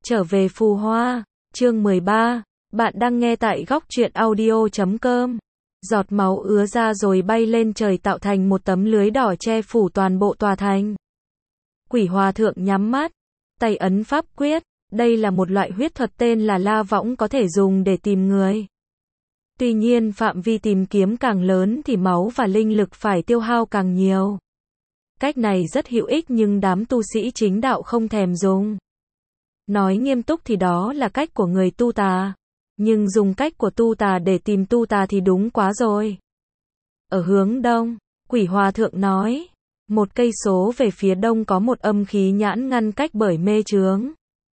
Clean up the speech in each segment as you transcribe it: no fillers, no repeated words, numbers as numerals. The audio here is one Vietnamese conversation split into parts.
Trở về phù hoa, chương 13, bạn đang nghe tại góc truyện audio.com. Giọt máu ứa ra rồi bay lên trời tạo thành một tấm lưới đỏ che phủ toàn bộ tòa thành. Quỷ hòa thượng nhắm mắt, tay ấn pháp quyết, đây là một loại huyết thuật tên là La Võng có thể dùng để tìm người. Tuy nhiên phạm vi tìm kiếm càng lớn thì máu và linh lực phải tiêu hao càng nhiều. Cách này rất hữu ích nhưng đám tu sĩ chính đạo không thèm dùng. Nói nghiêm túc thì đó là cách của người tu tà. Nhưng dùng cách của tu tà để tìm tu tà thì đúng quá rồi. Ở hướng đông, quỷ hòa thượng nói, 1 cây số về phía đông có một âm khí nhãn ngăn cách bởi mê chướng.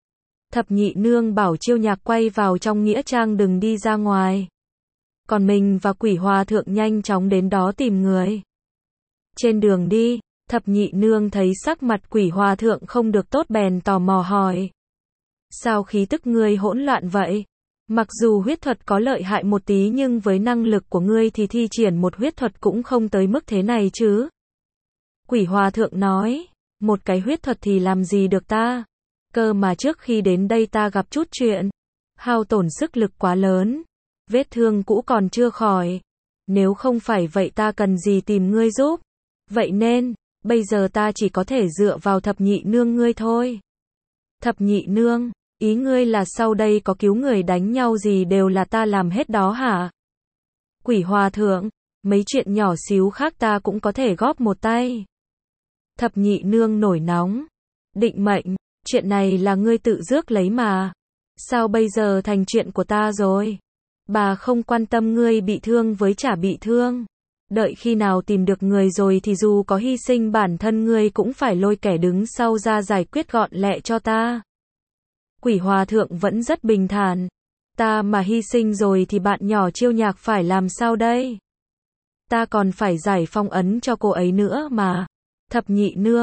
Thập nhị nương bảo Chiêu Nhạc quay vào trong nghĩa trang đừng đi ra ngoài. Còn mình và quỷ hòa thượng nhanh chóng đến đó tìm người. Trên đường đi, thập nhị nương thấy sắc mặt quỷ hòa thượng không được tốt bèn tò mò hỏi. Sao khí tức ngươi hỗn loạn vậy? Mặc dù huyết thuật có lợi hại một tí nhưng với năng lực của ngươi thì thi triển một huyết thuật cũng không tới mức thế này chứ. Quỷ hòa thượng nói, một cái huyết thuật thì làm gì được ta? Cơ mà trước khi đến đây ta gặp chút chuyện. Hao tổn sức lực quá lớn. Vết thương cũ còn chưa khỏi. Nếu không phải vậy ta cần gì tìm ngươi giúp. Vậy nên, bây giờ ta chỉ có thể dựa vào thập nhị nương ngươi thôi. Thập nhị nương, ý ngươi là sau đây có cứu người đánh nhau gì đều là ta làm hết đó hả? Quỷ hòa thượng, mấy chuyện nhỏ xíu khác ta cũng có thể góp một tay. Thập nhị nương nổi nóng. Định mệnh, chuyện này là ngươi tự rước lấy mà. Sao bây giờ thành chuyện của ta rồi? Bà không quan tâm ngươi bị thương với chả bị thương. Đợi khi nào tìm được người rồi thì dù có hy sinh bản thân ngươi cũng phải lôi kẻ đứng sau ra giải quyết gọn lẹ cho ta. Quỷ hòa thượng vẫn rất bình thản. Ta mà hy sinh rồi thì bạn nhỏ Chiêu Nhạc phải làm sao đây? Ta còn phải giải phong ấn cho cô ấy nữa mà. Thập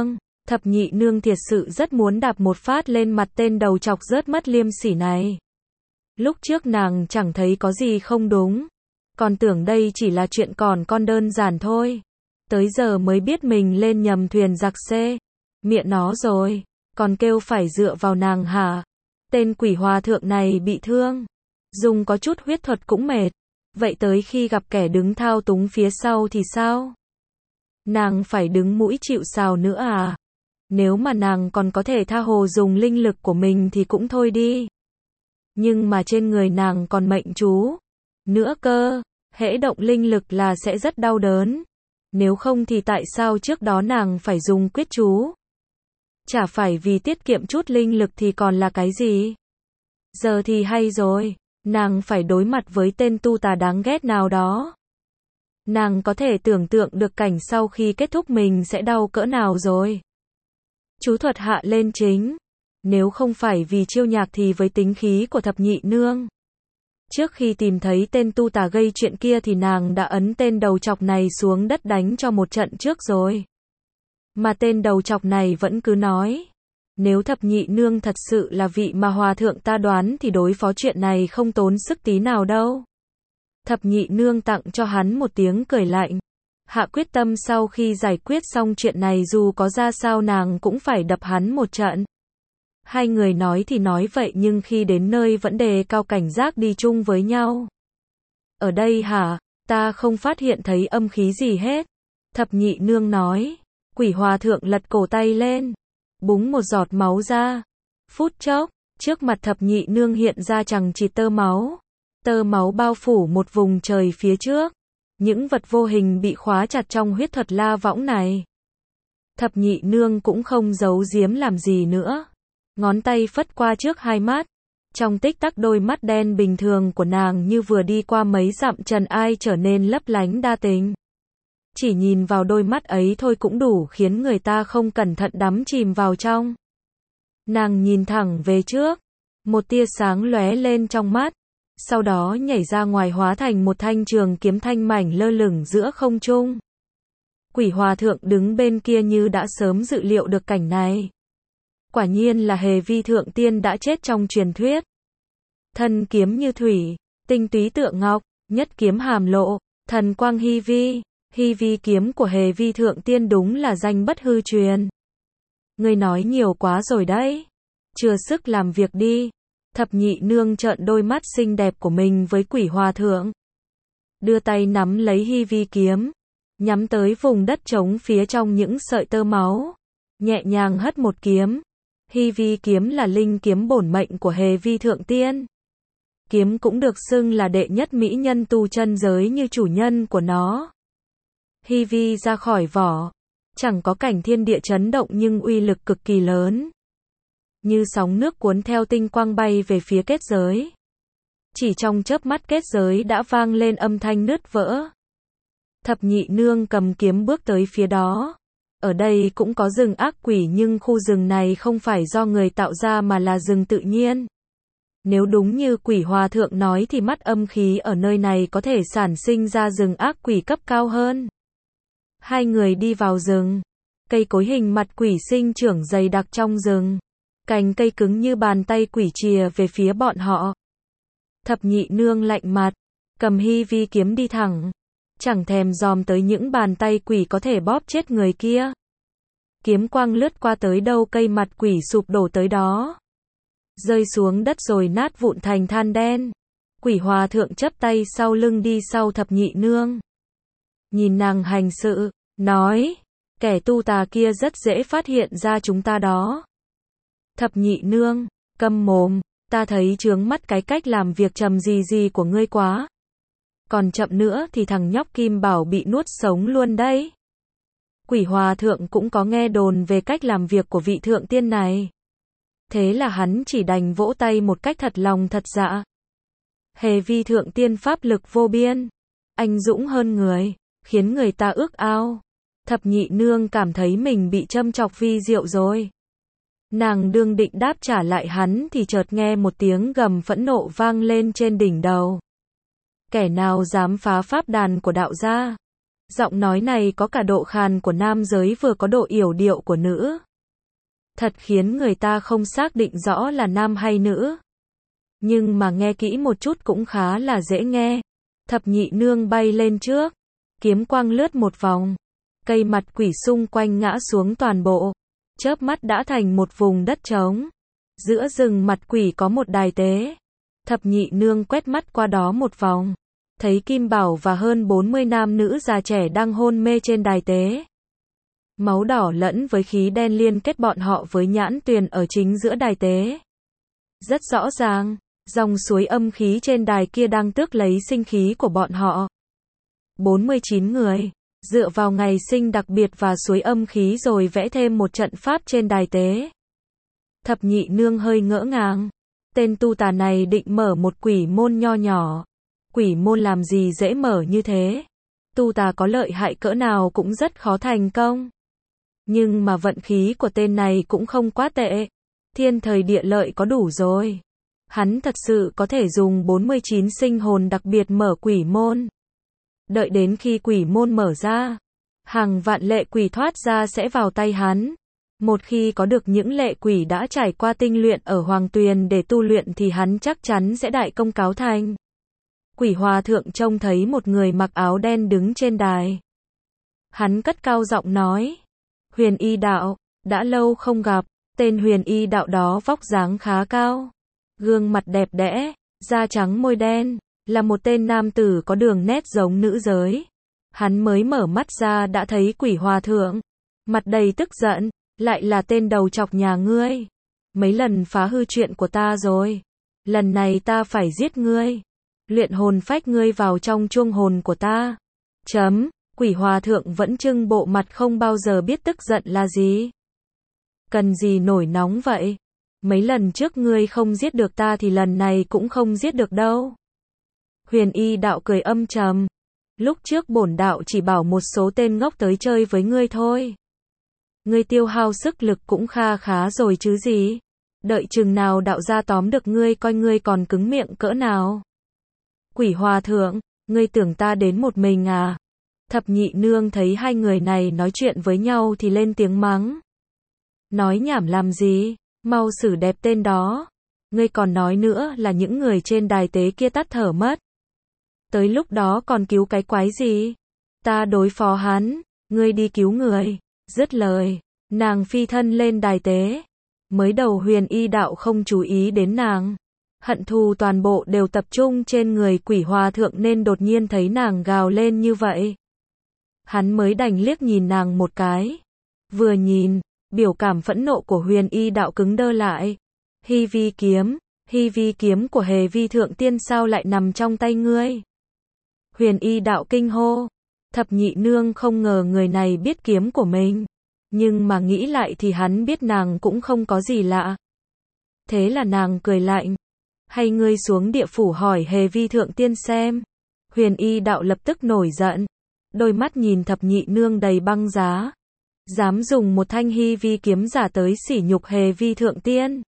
nhị nương thiệt sự rất muốn đạp một phát lên mặt tên đầu chọc rớt mất liêm sỉ này. Lúc trước nàng chẳng thấy có gì không đúng. Còn tưởng đây chỉ là chuyện còn con đơn giản thôi. Tới giờ mới biết mình lên nhầm thuyền giặc xê. Miệng nó rồi, còn kêu phải dựa vào nàng hả? Tên quỷ hòa thượng này bị thương. Dùng có chút huyết thuật cũng mệt. Vậy tới khi gặp kẻ đứng thao túng phía sau thì sao? Nàng phải đứng mũi chịu sào nữa à? Nếu mà nàng còn có thể tha hồ dùng linh lực của mình thì cũng thôi đi. Nhưng mà trên người nàng còn mệnh chú nữa cơ, hễ động linh lực là sẽ rất đau đớn. Nếu không thì tại sao trước đó nàng phải dùng quyết chú? Chả phải vì tiết kiệm chút linh lực thì còn là cái gì? Giờ thì hay rồi, nàng phải đối mặt với tên tu tà đáng ghét nào đó. Nàng có thể tưởng tượng được cảnh sau khi kết thúc mình sẽ đau cỡ nào rồi. Chú thuật hạ lên chính. Nếu không phải vì Chiêu Nhạc thì với tính khí của thập nhị nương. Trước khi tìm thấy tên tu tà gây chuyện kia thì nàng đã ấn tên đầu chọc này xuống đất đánh cho một trận trước rồi. Mà tên đầu chọc này vẫn cứ nói. Nếu thập nhị nương thật sự là vị mà hòa thượng ta đoán thì đối phó chuyện này không tốn sức tí nào đâu. Thập nhị nương tặng cho hắn một tiếng cười lạnh. Hạ quyết tâm sau khi giải quyết xong chuyện này dù có ra sao nàng cũng phải đập hắn một trận. Hai người nói thì nói vậy nhưng khi đến nơi vẫn đề cao cảnh giác đi chung với nhau. Ở đây hả, ta không phát hiện thấy âm khí gì hết. Thập nhị nương nói. Quỷ hòa thượng lật cổ tay lên. Búng một giọt máu ra. Phút chốc, trước mặt thập nhị nương hiện ra chằng chịt tơ máu. Tơ máu bao phủ một vùng trời phía trước. Những vật vô hình bị khóa chặt trong huyết thuật La Võng này. Thập nhị nương cũng không giấu giếm làm gì nữa. Ngón tay phất qua trước hai mắt. Trong tích tắc đôi mắt đen bình thường của nàng như vừa đi qua mấy dặm trần ai trở nên lấp lánh đa tình. Chỉ nhìn vào đôi mắt ấy thôi cũng đủ khiến người ta không cẩn thận đắm chìm vào trong. Nàng nhìn thẳng về trước. Một tia sáng lóe lên trong mắt. Sau đó nhảy ra ngoài hóa thành một thanh trường kiếm thanh mảnh lơ lửng giữa không trung. Quỷ hòa thượng đứng bên kia như đã sớm dự liệu được cảnh này. Quả nhiên là Hề Vi thượng tiên đã chết trong truyền thuyết. Thân kiếm như thủy, tinh túy tựa ngọc, nhất kiếm hàm lộ, thần quang hy vi. Hy vi kiếm của Hề Vi thượng tiên đúng là danh bất hư truyền. Ngươi nói nhiều quá rồi đấy. Chưa sức làm việc đi. Thập nhị nương trợn đôi mắt xinh đẹp của mình với quỷ hòa thượng. Đưa tay nắm lấy hy vi kiếm. Nhắm tới vùng đất trống phía trong những sợi tơ máu. Nhẹ nhàng hất một kiếm. Hy vi kiếm là linh kiếm bổn mệnh của Hề Vi Thượng Tiên. Kiếm cũng được xưng là đệ nhất mỹ nhân tu chân giới như chủ nhân của nó. Hy vi ra khỏi vỏ. Chẳng có cảnh thiên địa chấn động nhưng uy lực cực kỳ lớn. Như sóng nước cuốn theo tinh quang bay về phía kết giới. Chỉ trong chớp mắt kết giới đã vang lên âm thanh nứt vỡ. Thập nhị nương cầm kiếm bước tới phía đó. Ở đây cũng có rừng ác quỷ nhưng khu rừng này không phải do người tạo ra mà là rừng tự nhiên. Nếu đúng như quỷ hòa thượng nói thì mắt âm khí ở nơi này có thể sản sinh ra rừng ác quỷ cấp cao hơn. Hai người đi vào rừng. Cây cối hình mặt quỷ sinh trưởng dày đặc trong rừng. Cành cây cứng như bàn tay quỷ chìa về phía bọn họ. Thập nhị nương lạnh mặt, cầm hy vi kiếm đi thẳng. Chẳng thèm dòm tới những bàn tay quỷ có thể bóp chết người kia. Kiếm quang lướt qua tới đâu cây mặt quỷ sụp đổ tới đó. Rơi xuống đất rồi nát vụn thành than đen. Quỷ hòa thượng chắp tay sau lưng đi sau thập nhị nương. Nhìn nàng hành sự, nói, kẻ tu tà kia rất dễ phát hiện ra chúng ta đó. Thập nhị nương, câm mồm, ta thấy chướng mắt cái cách làm việc trầm gì của ngươi quá. Còn chậm nữa thì thằng nhóc Kim Bảo bị nuốt sống luôn đấy. Quỷ hòa thượng cũng có nghe đồn về cách làm việc của vị thượng tiên này. Thế là hắn chỉ đành vỗ tay một cách thật lòng thật dạ. Hề Vi Thượng Tiên pháp lực vô biên, anh dũng hơn người, khiến người ta ước ao. Thập nhị nương cảm thấy mình bị châm chọc vi diệu rồi. Nàng đương định đáp trả lại hắn thì chợt nghe một tiếng gầm phẫn nộ vang lên trên đỉnh đầu. Kẻ nào dám phá pháp đàn của đạo gia? Giọng nói này có cả độ khàn của nam giới vừa có độ yểu điệu của nữ. Thật khiến người ta không xác định rõ là nam hay nữ. Nhưng mà nghe kỹ một chút cũng khá là dễ nghe. Thập nhị nương bay lên trước. Kiếm quang lướt một vòng. Cây mặt quỷ xung quanh ngã xuống toàn bộ. Chớp mắt đã thành một vùng đất trống. Giữa rừng mặt quỷ có một đài tế. Thập nhị nương quét mắt qua đó một vòng. Thấy Kim Bảo và hơn 40 nam nữ già trẻ đang hôn mê trên đài tế. Máu đỏ lẫn với khí đen liên kết bọn họ với nhãn tuyền ở chính giữa đài tế. Rất rõ ràng, dòng suối âm khí trên đài kia đang tước lấy sinh khí của bọn họ. 49 người, dựa vào ngày sinh đặc biệt và suối âm khí rồi vẽ thêm một trận pháp trên đài tế. Thập nhị nương hơi ngỡ ngàng. Tên tu tà này định mở một quỷ môn nho nhỏ. Quỷ môn làm gì dễ mở như thế. Tu tà có lợi hại cỡ nào cũng rất khó thành công. Nhưng mà vận khí của tên này cũng không quá tệ. Thiên thời địa lợi có đủ rồi. Hắn thật sự có thể dùng 49 sinh hồn đặc biệt mở quỷ môn. Đợi đến khi quỷ môn mở ra, hàng vạn lệ quỷ thoát ra sẽ vào tay hắn. Một khi có được những lệ quỷ đã trải qua tinh luyện ở Hoàng Tuyền để tu luyện thì hắn chắc chắn sẽ đại công cáo thành. Quỷ hòa thượng trông thấy một người mặc áo đen đứng trên đài. Hắn cất cao giọng nói. Huyền Y Đạo, đã lâu không gặp. Tên Huyền Y Đạo đó vóc dáng khá cao. Gương mặt đẹp đẽ, da trắng môi đen. Là một tên nam tử có đường nét giống nữ giới. Hắn mới mở mắt ra đã thấy quỷ hòa thượng. Mặt đầy tức giận. Lại là tên đầu chọc nhà ngươi. Mấy lần phá hư chuyện của ta rồi. Lần này ta phải giết ngươi. Luyện hồn phách ngươi vào trong chuông hồn của ta. Quỷ hòa thượng vẫn trưng bộ mặt không bao giờ biết tức giận là gì. Cần gì nổi nóng vậy? Mấy lần trước ngươi không giết được ta thì lần này cũng không giết được đâu. Huyền Y Đạo cười âm trầm. Lúc trước bổn đạo chỉ bảo một số tên ngốc tới chơi với ngươi thôi. Ngươi tiêu hao sức lực cũng kha khá rồi chứ gì. Đợi chừng nào đạo gia tóm được ngươi coi ngươi còn cứng miệng cỡ nào. Quỷ hòa thượng, ngươi tưởng ta đến một mình à? Thập nhị nương thấy hai người này nói chuyện với nhau thì lên tiếng mắng. Nói nhảm làm gì, mau xử đẹp tên đó. Ngươi còn nói nữa là những người trên đài tế kia tắt thở mất. Tới lúc đó còn cứu cái quái gì? Ta đối phó hắn, ngươi đi cứu người. Dứt lời, nàng phi thân lên đài tế. Mới đầu Huyền Y đạo không chú ý đến nàng. Hận thù toàn bộ đều tập trung trên người Quỷ Hòa Thượng nên đột nhiên thấy nàng gào lên như vậy. Hắn mới đành liếc nhìn nàng một cái. Vừa nhìn, biểu cảm phẫn nộ của Huyền Y đạo cứng đơ lại. Hy vi kiếm của Hề Vi Thượng Tiên sao lại nằm trong tay ngươi? Huyền Y đạo kinh hô. Thập nhị nương không ngờ người này biết kiếm của mình. Nhưng mà nghĩ lại thì hắn biết nàng cũng không có gì lạ. Thế là nàng cười lạnh. Hay ngươi xuống địa phủ hỏi Hề Vi Thượng Tiên xem. Huyền Y đạo lập tức nổi giận. Đôi mắt nhìn thập nhị nương đầy băng giá. Dám dùng một thanh hy vi kiếm giả tới sỉ nhục Hề Vi Thượng Tiên.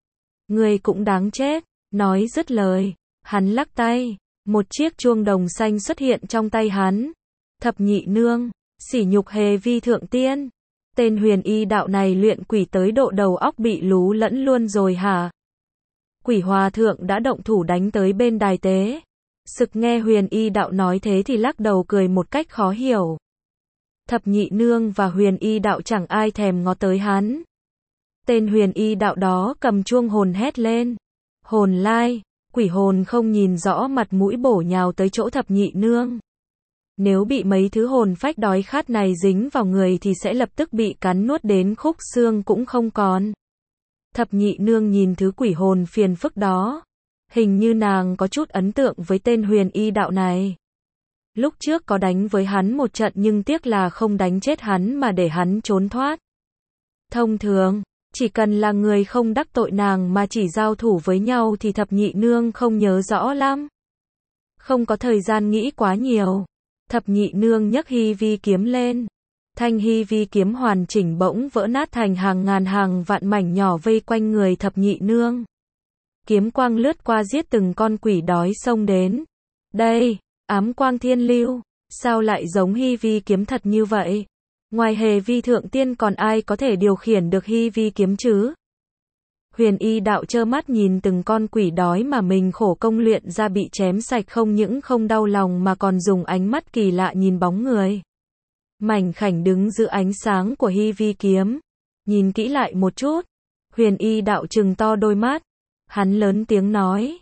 Ngươi cũng đáng chết. Nói dứt lời, hắn lắc tay. Một chiếc chuông đồng xanh xuất hiện trong tay hắn. Thập nhị nương, sỉ nhục Hề Vi Thượng Tiên. Tên Huyền Y đạo này luyện quỷ tới độ đầu óc bị lú lẫn luôn rồi hả? Quỷ Hòa Thượng đã động thủ đánh tới bên đài tế. Sực nghe Huyền Y đạo nói thế thì lắc đầu cười một cách khó hiểu. Thập nhị nương và Huyền Y đạo chẳng ai thèm ngó tới hắn. Tên Huyền Y đạo đó cầm chuông hồn hét lên. Hồn lai, quỷ hồn không nhìn rõ mặt mũi bổ nhào tới chỗ thập nhị nương. Nếu bị mấy thứ hồn phách đói khát này dính vào người thì sẽ lập tức bị cắn nuốt đến khúc xương cũng không còn. Thập nhị nương nhìn thứ quỷ hồn phiền phức đó. Hình như nàng có chút ấn tượng với tên Huyền Y đạo này. Lúc trước có đánh với hắn một trận nhưng tiếc là không đánh chết hắn mà để hắn trốn thoát. Thông thường, chỉ cần là người không đắc tội nàng mà chỉ giao thủ với nhau thì thập nhị nương không nhớ rõ lắm. Không có thời gian nghĩ quá nhiều. Thập nhị nương nhấc hy vi kiếm lên. Thanh hy vi kiếm hoàn chỉnh bỗng vỡ nát thành hàng ngàn hàng vạn mảnh nhỏ vây quanh người thập nhị nương. Kiếm quang lướt qua giết từng con quỷ đói xông đến. Đây, ám quang thiên lưu, sao lại giống hy vi kiếm thật như vậy? Ngoài Hề Vi Thượng Tiên còn ai có thể điều khiển được hy vi kiếm chứ? Huyền Y đạo trơ mắt nhìn từng con quỷ đói mà mình khổ công luyện ra bị chém sạch, không những không đau lòng mà còn dùng ánh mắt kỳ lạ nhìn bóng người mảnh khảnh đứng giữa ánh sáng của hy vi kiếm. Nhìn kỹ lại một chút, Huyền Y đạo trừng to đôi mắt. Hắn lớn tiếng nói,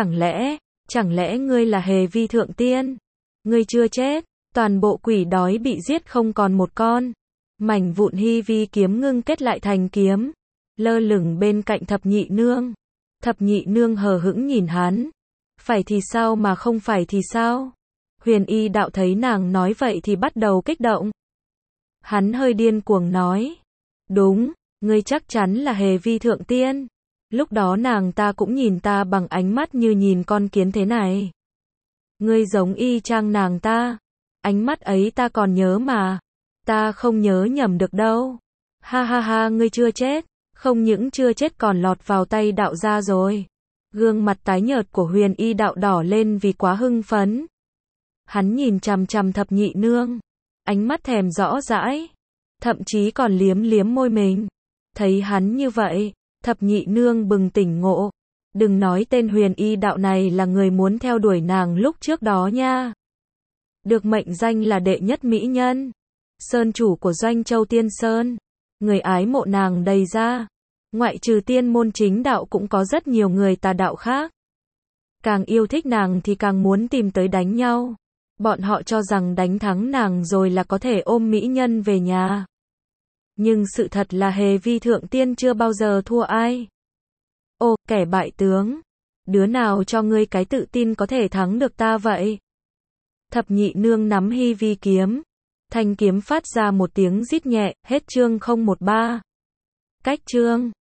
chẳng lẽ ngươi là Hề Vi Thượng Tiên? Ngươi chưa chết, toàn bộ quỷ đói bị giết không còn một con. Mảnh vụn hy vi kiếm ngưng kết lại thành kiếm, lơ lửng bên cạnh thập nhị nương. Thập nhị nương hờ hững nhìn hắn. Phải thì sao mà không phải thì sao? Huyền Y đạo thấy nàng nói vậy thì bắt đầu kích động. Hắn hơi điên cuồng nói. Đúng, ngươi chắc chắn là Hề Vi Thượng Tiên. Lúc đó nàng ta cũng nhìn ta bằng ánh mắt như nhìn con kiến thế này. Ngươi giống y chang nàng ta. Ánh mắt ấy ta còn nhớ mà. Ta không nhớ nhầm được đâu. Ha ha ha, ngươi chưa chết. Không những chưa chết còn lọt vào tay đạo gia rồi. Gương mặt tái nhợt của Huyền Y đạo đỏ lên vì quá hưng phấn. Hắn nhìn chằm chằm thập nhị nương. Ánh mắt thèm rõ dãi. Thậm chí còn liếm liếm môi mình. Thấy hắn như vậy, thập nhị nương bừng tỉnh ngộ. Đừng nói tên Huyền Y đạo này là người muốn theo đuổi nàng lúc trước đó nha. Được mệnh danh là đệ nhất mỹ nhân, sơn chủ của Doanh Châu Tiên Sơn. Người ái mộ nàng đầy ra. Ngoại trừ tiên môn chính đạo cũng có rất nhiều người tà đạo khác. Càng yêu thích nàng thì càng muốn tìm tới đánh nhau. Bọn họ cho rằng đánh thắng nàng rồi là có thể ôm mỹ nhân về nhà. Nhưng sự thật là Hề Vi Thượng Tiên chưa bao giờ thua ai. Ô, kẻ bại tướng. Đứa nào cho ngươi cái tự tin có thể thắng được ta vậy? Thập nhị nương nắm hy vi kiếm. Thanh kiếm phát ra một tiếng rít nhẹ. Hết chương 013. Cách chương